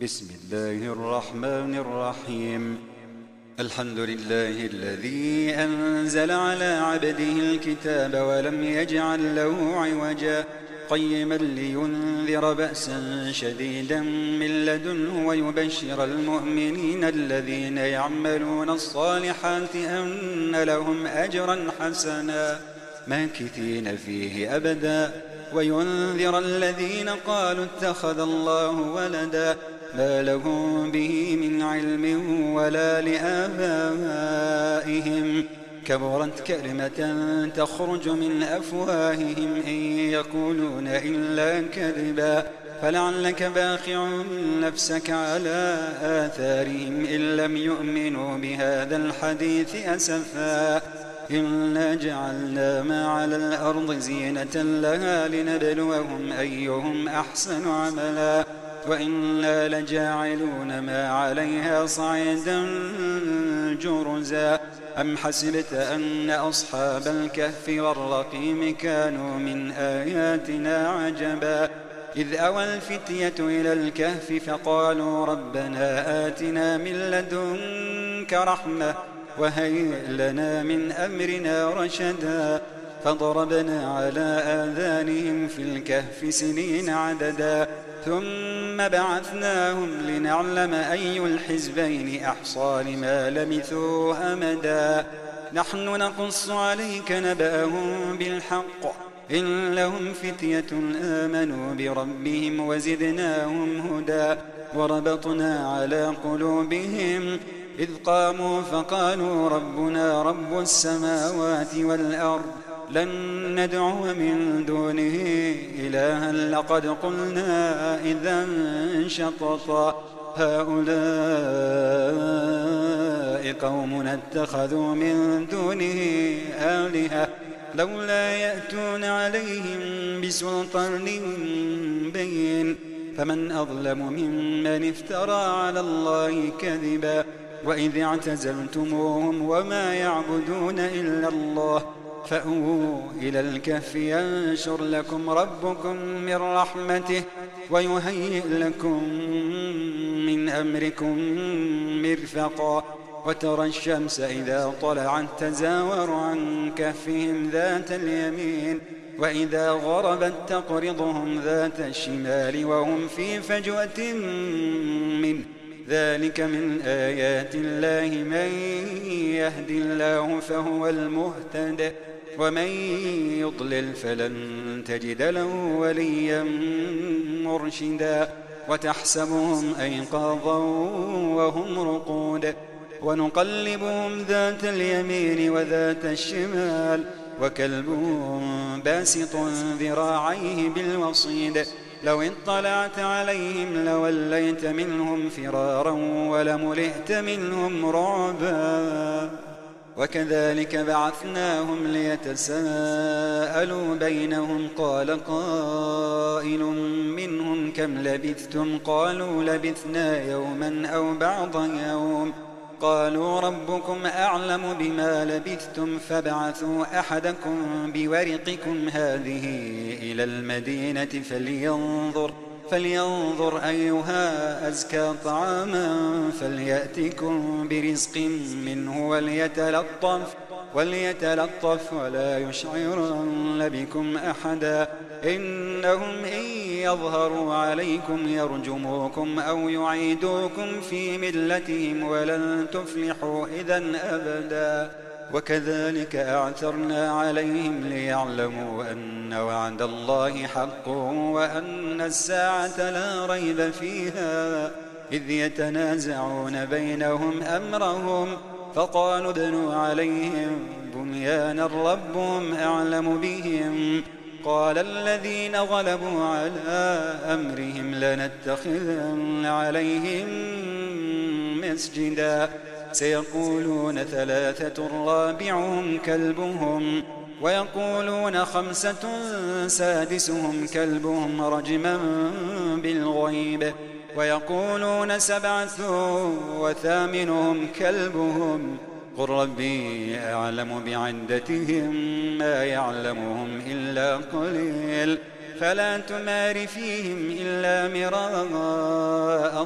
بسم الله الرحمن الرحيم. الحمد لله الذي أنزل على عبده الكتاب ولم يجعل له عوجا قيما لينذر بأسا شديدا من لدنه ويبشر المؤمنين الذين يعملون الصالحات أن لهم أجرا حسنا ماكثين فيه أبدا وينذر الذين قالوا اتخذ الله ولدا ما لهم به من علم ولا لآبائهم كبرت كلمة تخرج من أفواههم إن يقولون إلا كذبا فلعلك باخع نفسك على آثارهم إن لم يؤمنوا بهذا الحديث أسفا إنا جعلنا ما على الأرض زينة لها لنبلوهم أيهم أحسن عملا وإنا لجاعلون ما عليها صعيدا جرزا أم حسبت أن أصحاب الكهف والرقيم كانوا من آياتنا عجبا إذ أوى الفتية إلى الكهف فقالوا ربنا آتنا من لدنك رحمة وهيئ لنا من أمرنا رشدا فضربنا على آذانهم في الكهف سنين عددا ثم بعثناهم لنعلم أي الحزبين أحصى لما لبثوا أمدا نحن نقص عليك نبأهم بالحق إنهم فتية آمنوا بربهم وزدناهم هدى وربطنا على قلوبهم إذ قاموا فقالوا ربنا رب السماوات والأرض لن ندعو من دونه إلها لقد قلنا إذا شططا هؤلاء قومنا اتخذوا من دونه آلهة لولا يأتون عليهم بسلطان بين فمن أظلم ممن افترى على الله كذبا وإذ اعتزلتموهم وما يعبدون إلا الله فأووا إلى الكهف ينشر لكم ربكم من رحمته ويهيئ لكم من أمركم مرفقا وترى الشمس إذا طلعت تزاور عن كهفهم ذات اليمين وإذا غربت تقرضهم ذات الشمال وهم في فجوة منه ذلك من آيات الله من يهد الله فهو المهتد ومن يضلل فلن تجد له وليا مرشدا وتحسبهم أيقاظا وهم رقود ونقلبهم ذات اليمين وذات الشمال وكلبهم باسط ذراعيه بالوصيد لو اطلعت عليهم لوليت منهم فرارا ولملئت منهم رعبا وكذلك بعثناهم ليتساءلوا بينهم قال قائل منهم كم لبثتم قالوا لبثنا يوما أو بعض يوم قالوا ربكم أعلم بما لبثتم فابعثوا أحدكم بورقكم هذه إلى المدينة فلينظر أيها أزكى طعاما فليأتكم برزق منه وليتلطف ولا يشعرن بكم أحدا إنهم إن يظهروا عليكم يرجموكم أو يعيدوكم في ملتهم ولن تفلحوا إذن أبدا وكذلك أعثرنا عليهم ليعلموا أن وعد الله حق وأن الساعة لا ريب فيها إذ يتنازعون بينهم أمرهم فقالوا ابنوا عليهم بنيانا ربهم أعلم بهم قال الذين غلبوا على أمرهم لنتخذن عليهم مسجدا سيقولون ثلاثة رابعهم كلبهم ويقولون خمسة سادسهم كلبهم رجما بالغيب ويقولون سبعة وثامنهم كلبهم قل ربي أعلم بعدتهم ما يعلمهم إلا قليل فلا تمار فيهم إلا مراء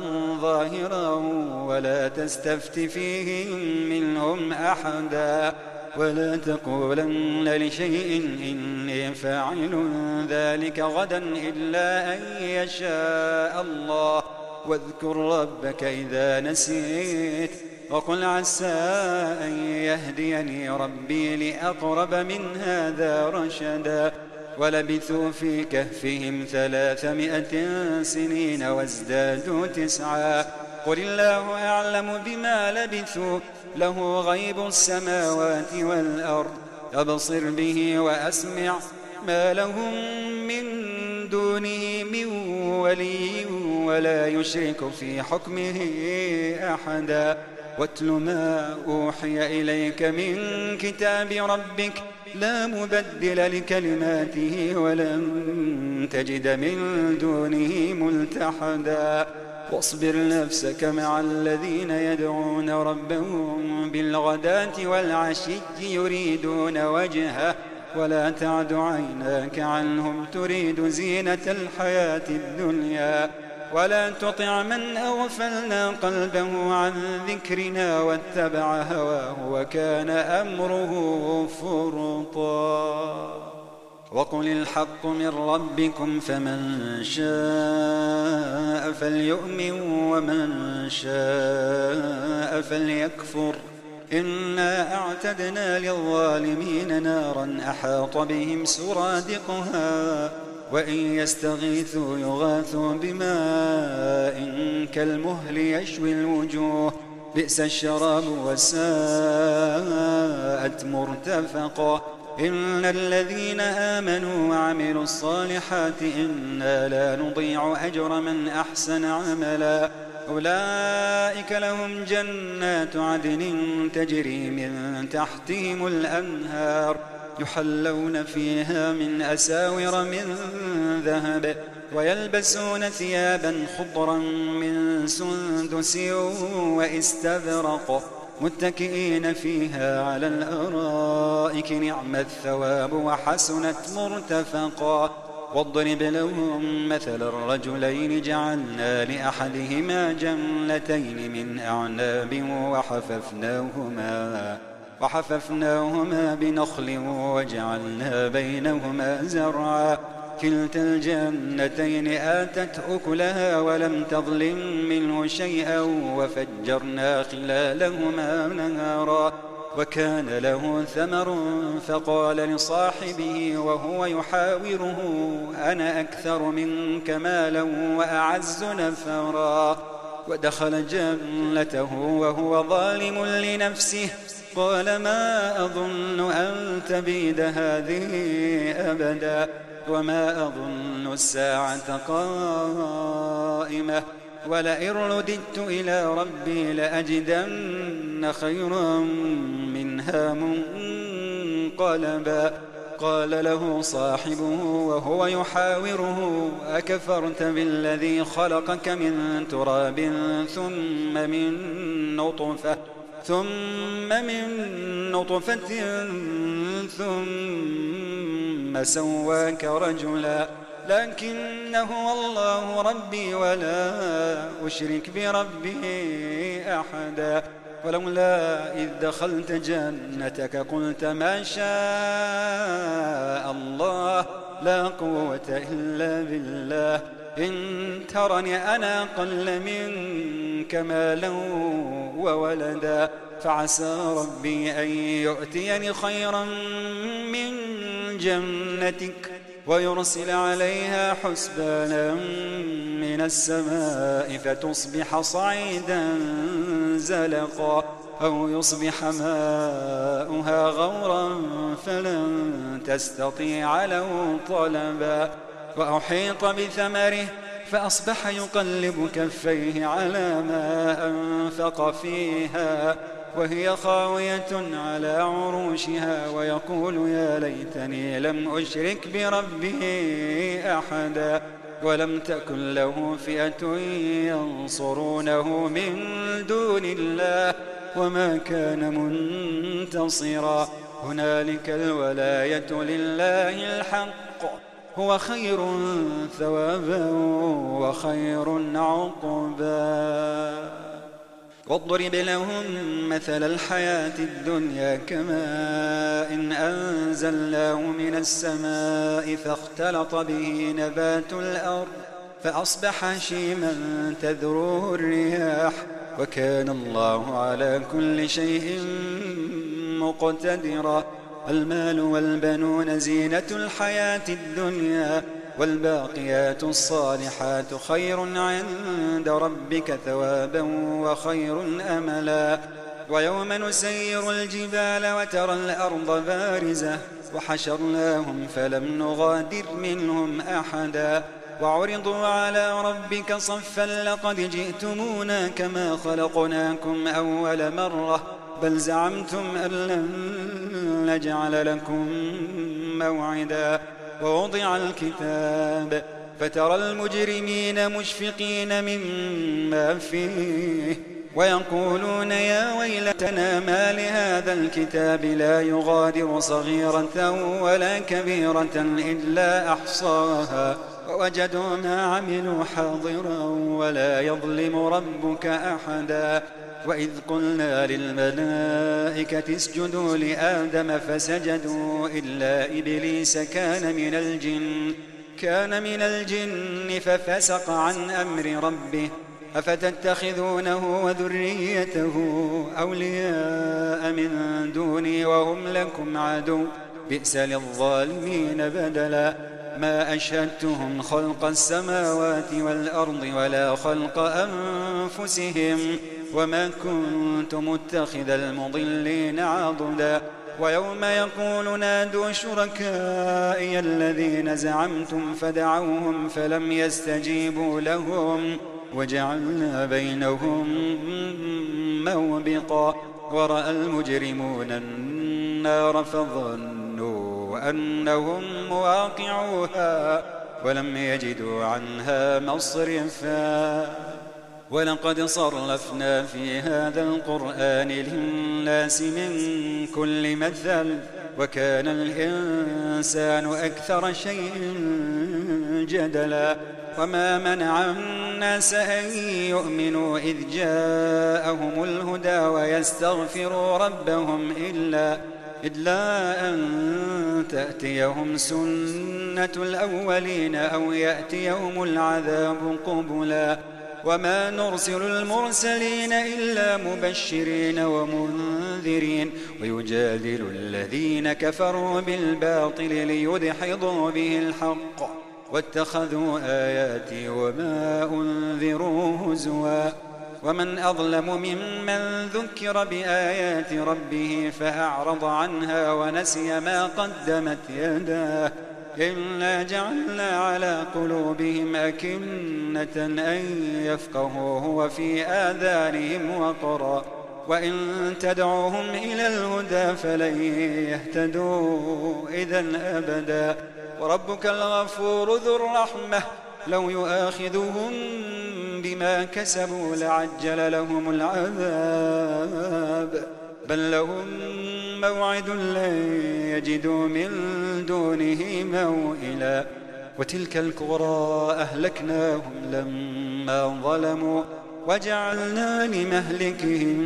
ظاهرا ولا تستفت فيهم منهم أحدا ولا تقولن لشيء إني فاعل ذلك غدا إلا أن يشاء الله واذكر ربك إذا نسيت وقل عسى أن يهديني ربي لأقرب من هذا رشدا ولبثوا في كهفهم 300 سنين وازدادوا 9 قل الله أعلم بما لبثوا له غيب السماوات والأرض أبصر به وأسمع ما لهم من دونه من ولي ولا يشرك في حكمه أحدا واتل ما أوحي إليك من كتاب ربك لا مبدل لكلماته ولن تجد من دونه ملتحدا واصبر نفسك مع الذين يدعون ربهم بالغداة والعشي يريدون وجهه ولا تعد عيناك عنهم تريد زينة الحياة الدنيا ولا تطع من أغفلنا قلبه عن ذكرنا واتبع هواه وكان أمره فرطا وقل الحق من ربكم فمن شاء فليؤمن ومن شاء فليكفر إنا أعتدنا للظالمين نارا أحاط بهم سرادقها وإن يستغيثوا يغاثوا بماء كالمهل يشوي الوجوه بئس الشراب وساءت مرتفقا إن الذين آمنوا وعملوا الصالحات إنا لا نضيع أجر من أحسن عملا أولئك لهم جنات عدن تجري من تحتهم الأنهار يحلون فيها من أساور من ذهب ويلبسون ثيابا خضرا من سندس واستبرق متكئين فيها على الأرائك نعم الثواب وحسنت مرتفقا واضرب لهم مثل الرجلين جعلنا لأحدهما جنتين من أعناب وحففناهما بنخل وجعلنا بينهما زرعا كلتا الجنتين آتت أكلها ولم تظلم منه شيئا وفجرنا خلالهما نهارا وكان له ثمر فقال لصاحبه وهو يحاوره أنا أكثر منك مالا وأعز نفرا ودخل جنته وهو ظالم لنفسه قال ما أظن أن تبيد هذه أبدا وما أظن الساعة قائمة ولئن رددت إلى ربي لأجدن خيرا منها منقلبا قال له صاحبه وهو يحاوره أكفرت بالذي خلقك من تراب ثم من نطفة ثم سواك رجلا لكن هو الله ربي ولا أشرك بربه أحدا ولولا إذ دخلت جنتك قلت ما شاء الله لا قوة إلا بالله إن ترني أنا أقل منك مالا وولدا فعسى ربي أن يؤتيني خيرا من جنتك ويرسل عليها حسبانا من السماء فتصبح صعيدا زلقا أو يصبح ماؤها غورا فلن تستطيع له طلبا وأحيط بثمره فأصبح يقلب كفيه على ما أنفق فيها وهي خاوية على عروشها ويقول يا ليتني لم أشرك بربه أحدا ولم تكن له فئة ينصرونه من دون الله وما كان منتصرا هنالك الولاية لله الحق هو خير ثوابا وخير عقبا. واضرب لهم مثل الحياة الدنيا كماء إن أنزلناه من السماء فاختلط به نبات الأرض فأصبح هشيما تذروه الرياح وكان الله على كل شيء مقتدرا. المال والبنون زينة الحياة الدنيا والباقيات الصالحات خير عند ربك ثوابا وخير أملا. ويوم نسير الجبال وترى الأرض بارزة وحشرناهم فلم نغادر منهم أحدا وعرضوا على ربك صفا لقد جئتمونا كما خلقناكم أول مرة بل زعمتم أن لن نجعل لكم موعدا. ووضع الكتاب فترى المجرمين مشفقين مما فيه ويقولون يا ويلتنا ما لهذا الكتاب لا يغادر صغيرة ولا كبيرة إلا أحصاها ووجدوا ما عملوا حاضرا ولا يظلم ربك أحدا. وإذ قلنا للملائكة اسجدوا لآدم فسجدوا إلا إبليس كان من الجن ففسق عن أمر ربه أفتتخذونه وذريته أولياء من دوني وهم لكم عدو بئس للظالمين بدلا. ما أشهدتهم خلق السماوات والأرض ولا خلق أنفسهم وما كنت متخذ المضلين عضدا. ويوم يقول نادوا شركائي الذين زعمتم فدعوهم فلم يستجيبوا لهم وجعلنا بينهم موبقا. ورأى المجرمون النار فظنوا أنهم مواقعوها ولم يجدوا عنها مصرفا. ولقد صرفنا في هذا القرآن للناس من كل مثل وكان الإنسان أكثر شيء جدلا. وما منع الناس أن يؤمنوا إذ جاءهم الهدى ويستغفروا ربهم إلا أن تأتيهم سنة الأولين أو يأتيهم العذاب قبلا. وما نرسل المرسلين إلا مبشرين ومنذرين ويجادل الذين كفروا بالباطل ليدحضوا به الحق واتخذوا آياتي وما أنذروا هزوا. ومن أظلم ممن ذكر بآيات ربه فأعرض عنها ونسي ما قدمت يداه إنا جعلنا على قلوبهم أكنة أن يفقهوه وفي آذانهم وقرا وإن تدعوهم إلى الهدى فلن يهتدوا إذا أبدا. وربك الغفور ذو الرحمة لو يؤاخذهم بما كسبوا لعجل لهم العذاب بل لهم موعد لن يجدوا من دونه موئلا. وتلك القرى أهلكناهم لما ظلموا وجعلنا لمهلكهم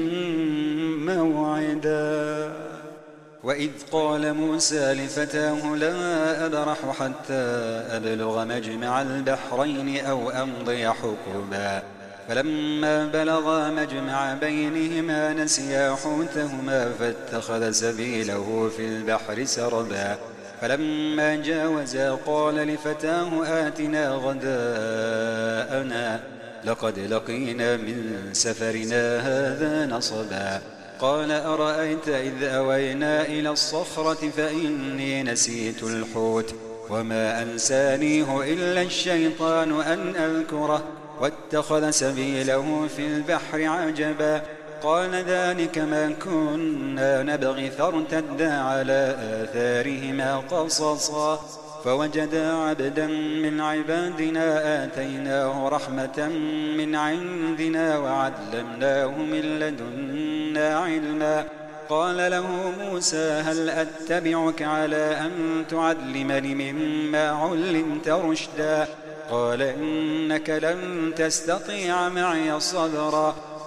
موعدا. وإذ قال موسى لفتاه لا أبرح حتى أبلغ مجمع البحرين أو أمضي حقبا فلما بلغا مجمع بينهما نسيا حوتهما فاتخذ سبيله في البحر سربا فلما جاوزا قال لفتاه آتنا غداءنا لقد لقينا من سفرنا هذا نصبا قال أرأيت إذ أوينا إلى الصخرة فإني نسيت الحوت وما أنسانيه إلا الشيطان أن أذكره واتخذ سبيله في البحر عجبا قال ذلك ما كنا نبغي فارتدا على آثارهما قصصا فوجدا عبدا من عبادنا آتيناه رحمة من عندنا وعلمناه من لدنا علما قال له موسى هل أتبعك على أن تعلمني مما علمت رشدا قال إنك لن تستطيع معي صبرا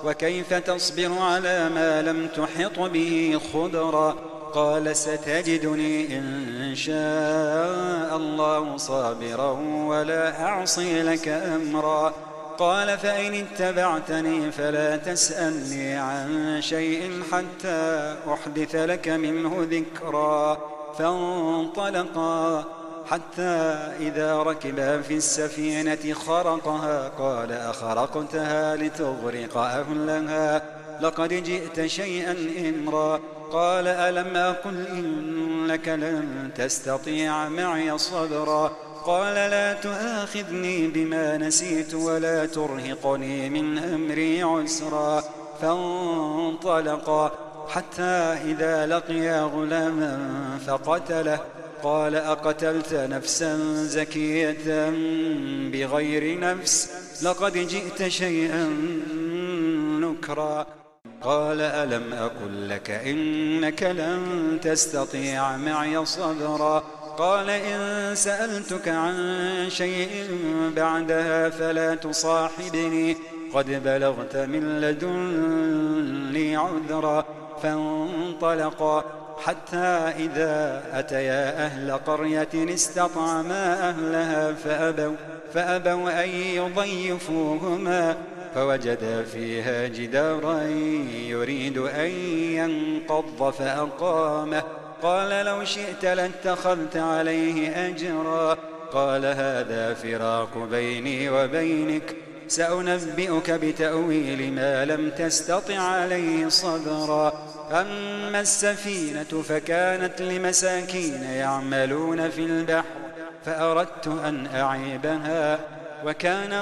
وكيف تصبر على ما لم تحط به خبرا قال ستجدني إن شاء الله صابرا ولا أعصي لك أمرا قال فإن اتبعتني فلا تسألني عن شيء حتى أحدث لك منه ذكرا فانطلقا حتى إذا ركبا في السفينة خرقها قال أخرقتها لتغرق أهلها لقد جئت شيئا إمرا قال ألم أقل إنك لن تستطيع معي صبرا قال لا تؤاخذني بما نسيت ولا ترهقني من أمري عسرا فانطلقا حتى إذا لقيا غلاما فقتله قال أقتلت نفسا زكية بغير نفس لقد جئت شيئا نكرا قال ألم أقل لك إنك لن تستطيع معي صبرا قال إن سألتك عن شيء بعدها فلا تصاحبني قد بلغت من لدني عذرا فانطلقا حتى إذا أتيا أهل قرية استطعما أهلها فأبوا أن يضيفوهما فوجدا فيها جدارا يريد أن ينقض فأقامه قال لو شئت لاتخذت عليه أجرا قال هذا فراق بيني وبينك سأنبئك بتأويل ما لم تستطع عليه صبرا أما السفينة فكانت لمساكين يعملون في البحر فأردت أن أعيبها وكان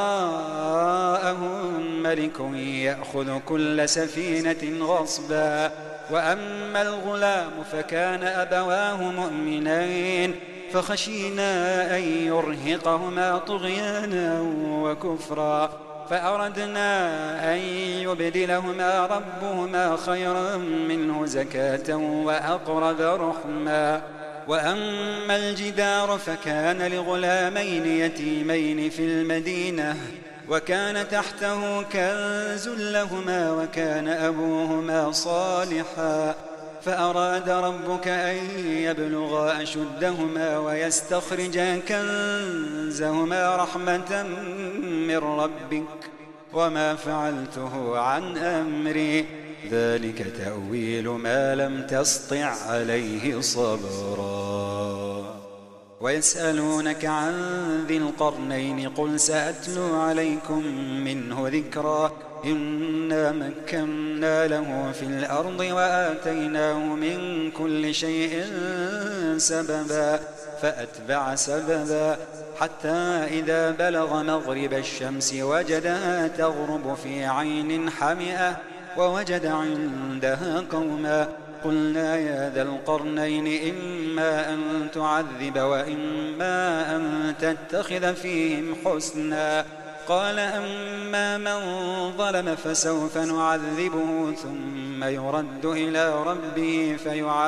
وراءهم ملك يأخذ كل سفينة غصبا وأما الغلام فكان أبواه مؤمنين فخشينا أن يرهقهما طغيانا وكفرا فأردنا أن يبدلهما ربهما خيرا منه زكاة وأقرب رحما وأما الجدار فكان لغلامين يتيمين في المدينة وكان تحته كنز لهما وكان أبوهما صالحا فأراد ربك أن يبلغا أشدهما ويستخرجا كنزهما رحمة من ربك وما فعلته عن أمري ذلك تأويل ما لم تسطع عليه صبرا ويسألونك عن ذي القرنين قل سأتلو عليكم منه ذكرا إنا مكنا له في الأرض وآتيناه من كل شيء سببا فأتبع سببا حتى إذا بلغ مغرب الشمس وجدها تغرب في عين حمئة ووجد عندها قوما قلنا يا ذا القرنين إما أن تعذب وإما أن تتخذ فيهم حسنا قال أما من ظلم فسوف نعذبه ثم يرد إلى ربه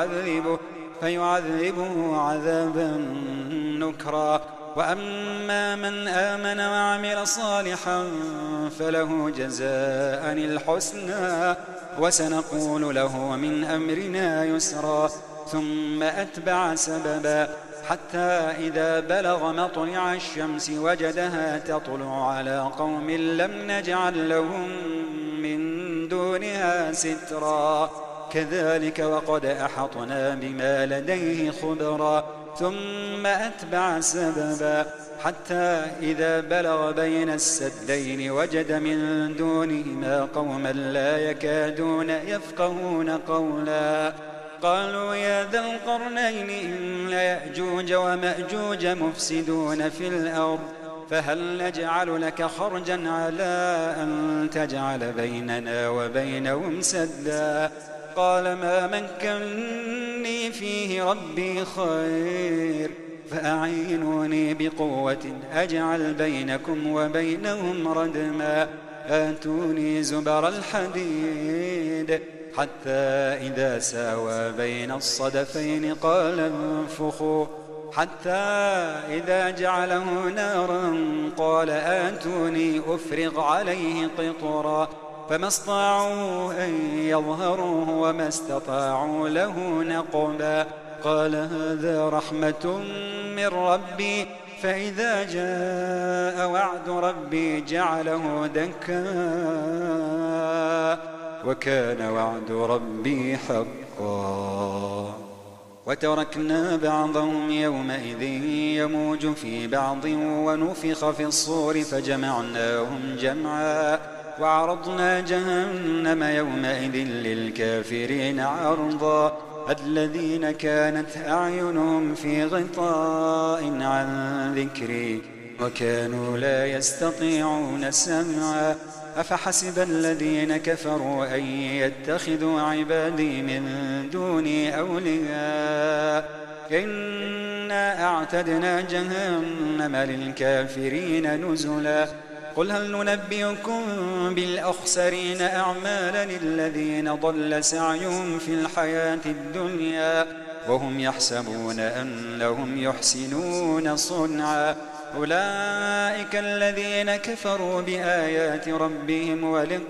فيعذبه عذابا نكرا وأما من آمن وعمل صالحا فله جزاء الحسنى وسنقول له من أمرنا يسرا ثم أتبع سببا حتى إذا بلغ مطلع الشمس وجدها تطلع على قوم لم نجعل لهم من دونها سترا كذلك وقد أحطنا بما لديه خبرا ثم أتبع سببا حتى إذا بلغ بين السدين وجد من دونهما قوما لا يكادون يفقهون قولا قالوا يا ذا القرنين إن يأجوج ومأجوج مفسدون في الأرض فهل نجعل لك خرجا على أن تجعل بيننا وبينهم سدا قال ما مكنني فيه ربي خير فأعينوني بقوة أجعل بينكم وبينهم ردما آتوني زبر الحديد حتى إذا ساوى بين الصدفين قال انفخوا حتى إذا جعله نارا قال آتوني أفرغ عليه قطرا فما استطاعوا أن يظهروه وما استطاعوا له نقبا. قال هذا رحمة من ربي فإذا جاء وعد ربي جعله دكا وكان وعد ربي حقا. وتركنا بعضهم يومئذ يموج في بعض ونفخ في الصور فجمعناهم جمعا وعرضنا جهنم يومئذ للكافرين عرضا الذين كانت أعينهم في غطاء عن ذكري وكانوا لا يستطيعون سمعا. أفحسب الذين كفروا أن يتخذوا عبادي من دوني أولياء إنا أعتدنا جهنم للكافرين نزلا. قل هل ننبئكم بالأخسرين أعمالا الذين ضل سعيهم في الحياة الدنيا وهم يحسبون أنهم يحسنون صنعا أولئك الذين كفروا بآيات ربهم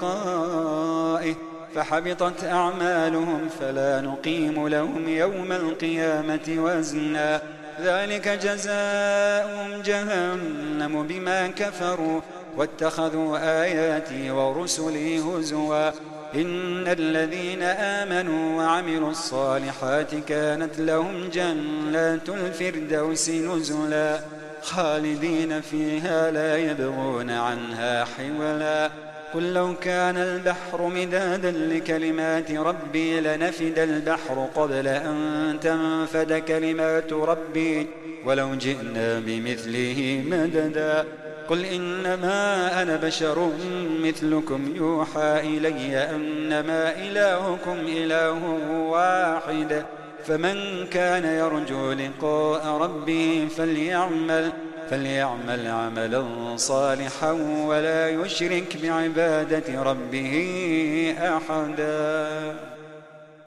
ولقائه فحبطت أعمالهم فلا نقيم لهم يوم القيامة وزنا ذلك جزاؤهم جهنم بما كفروا واتخذوا آياتي ورسلي هزوا إن الذين آمنوا وعملوا الصالحات كانت لهم جنات الفردوس نزلا خالدين فيها لا يبغون عنها حولا. قل لو كان البحر مدادا لكلمات ربي لنفد البحر قبل أن تنفد كلمات ربي ولو جئنا بمثله مددا. قل إنما أنا بشر مثلكم يوحى إلي أنما إلهكم إله واحد فمن كان يرجو لقاء ربه فليعمل عملا صالحا ولا يشرك بعبادة ربه أحدا.